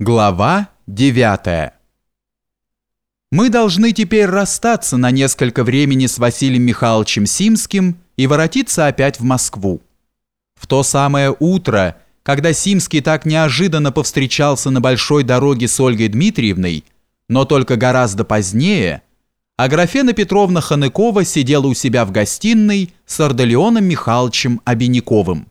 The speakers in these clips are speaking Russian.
Глава 9. Мы должны теперь расстаться на несколько времени с Василием Михайловичем Симским и воротиться опять в Москву. В то самое утро, когда Симский так неожиданно повстречался на большой дороге с Ольгой Дмитриевной, но только гораздо позднее, Аграфена Петровна Ханыкова сидела у себя в гостиной с Ардалионом Михайловичем Обиняковым.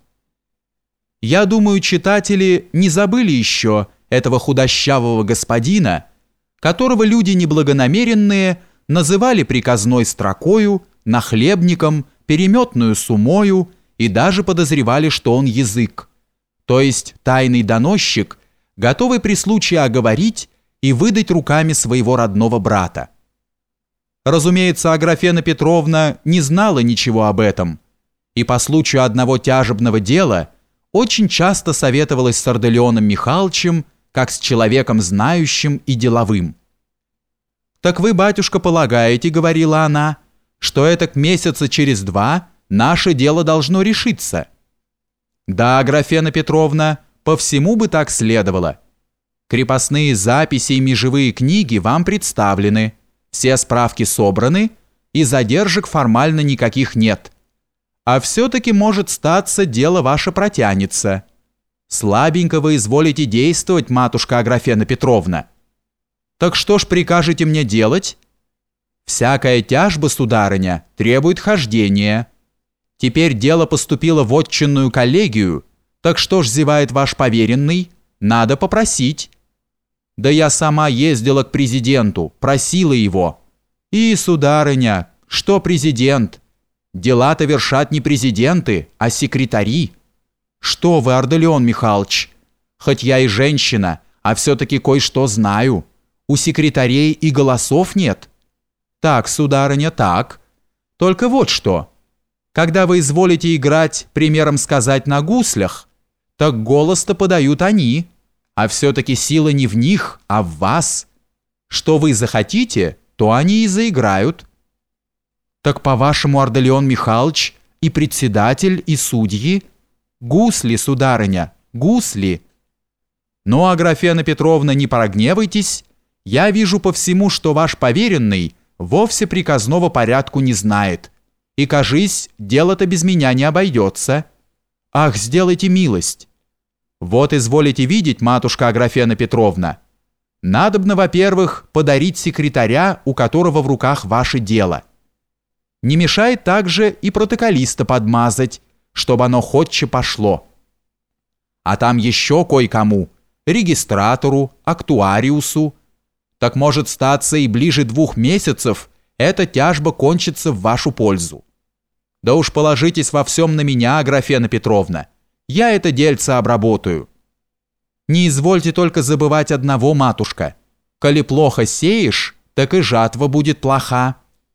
Я думаю, читатели не забыли еще этого худощавого господина, которого люди неблагонамеренные называли приказной строкою, нахлебником, переметную сумою и даже подозревали, что он язык, то есть тайный доносчик, готовый при случае оговорить и выдать руками своего родного брата. Разумеется, Аграфена Петровна не знала ничего об этом, и по случаю одного тяжебного дела очень часто советовалась с Ардалионом Михайловичем, как с человеком знающим и деловым. «Так вы, батюшка, полагаете, — говорила она, — что это к месяца через 2 наше дело должно решиться?» «Да, Аграфена Петровна, по всему бы так следовало. Крепостные записи и межевые книги вам представлены, все справки собраны, и задержек формально никаких нет. А все-таки, может статься, дело ваше протянется. Слабенько вы изволите действовать, матушка Аграфена Петровна. Так что ж прикажете мне делать? Всякая тяжба, сударыня, требует хождения. Теперь дело поступило в отчинную коллегию, так что ж зевает ваш поверенный? Надо попросить. Да я сама ездила к президенту, просила его. И, сударыня, что президент? Дела-то вершат не президенты, а секретари. Что вы, Ардалион Михайлович, хоть я и женщина, а все-таки кое-что знаю. У секретарей и голосов нет. Так, сударыня, так. Только вот что. Когда вы изволите играть, примером сказать, на гуслях, так голос-то подают они, а все-таки сила не в них, а в вас. Что вы захотите, то они и заиграют. Так, по-вашему, Ардалион Михайлович, и председатель, и судьи? Гусли, сударыня, гусли. Ну, Аграфена Петровна, не прогневайтесь, я вижу по всему, что ваш поверенный вовсе приказного порядку не знает, и, кажись, дело-то без меня не обойдется. Ах, сделайте милость. Вот изволите видеть, матушка Аграфена Петровна, надобно, во-первых, подарить секретаря, у которого в руках ваше дело. Не мешает также и протоколиста подмазать, чтобы оно ходче пошло. А там еще кое-кому, регистратору, актуариусу. Так может статься и ближе 2 месяцев эта тяжба кончится в вашу пользу. Да уж положитесь во всем на меня, Аграфена Петровна. Я это дельце обработаю. Не извольте только забывать одного, матушка. Коли плохо сеешь, так и жатва будет плоха.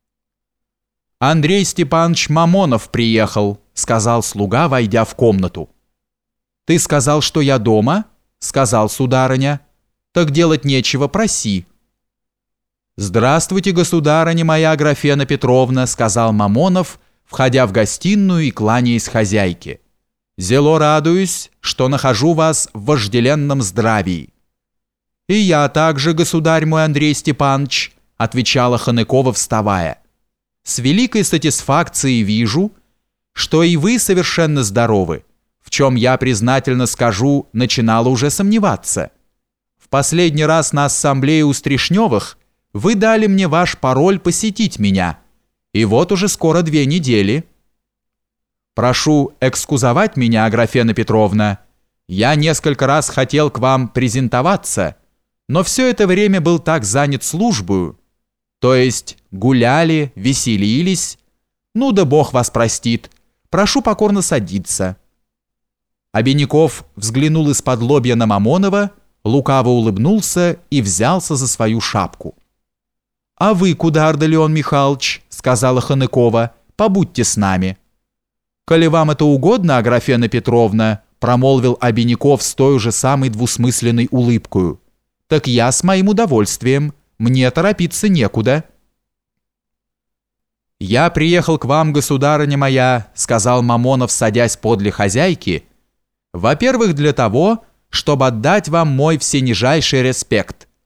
Андрей Степанович Мамонов приехал, сказал слуга, войдя в комнату. «Ты сказал, что я дома?» Сказал, сударыня. «Так делать нечего, проси». «Здравствуйте, государыня моя Аграфена Петровна», сказал Мамонов, входя в гостиную и кланяясь хозяйке. «Зело радуюсь, что нахожу вас в вожделенном здравии». «И я также, государь мой Андрей Степанович», отвечала Ханыкова, вставая. «С великой сатисфакцией вижу, что и вы совершенно здоровы, в чем я, признательно скажу, начинала уже сомневаться. В последний раз на ассамблее у Стришневых вы дали мне ваш пароль посетить меня, и вот уже скоро 2 недели. Прошу экскузовать меня, Аграфена Петровна. Я несколько раз хотел к вам презентоваться, но все это время был так занят службою, то есть гуляли, веселились. Ну да Бог вас простит. Прошу покорно садиться». Обиняков взглянул из-под лобья на Мамонова, лукаво улыбнулся и взялся за свою шапку. «А вы куда, Ардалион Михайлович?» сказала Ханыкова. «Побудьте с нами». «Коли вам это угодно, Аграфена Петровна», промолвил Обиняков с той же самой двусмысленной улыбкою, «так я с моим удовольствием. Мне торопиться некуда». «Я приехал к вам, государыня моя», сказал Мамонов, садясь подле хозяйки, «во-первых, для того, чтобы отдать вам мой всенижайший респект.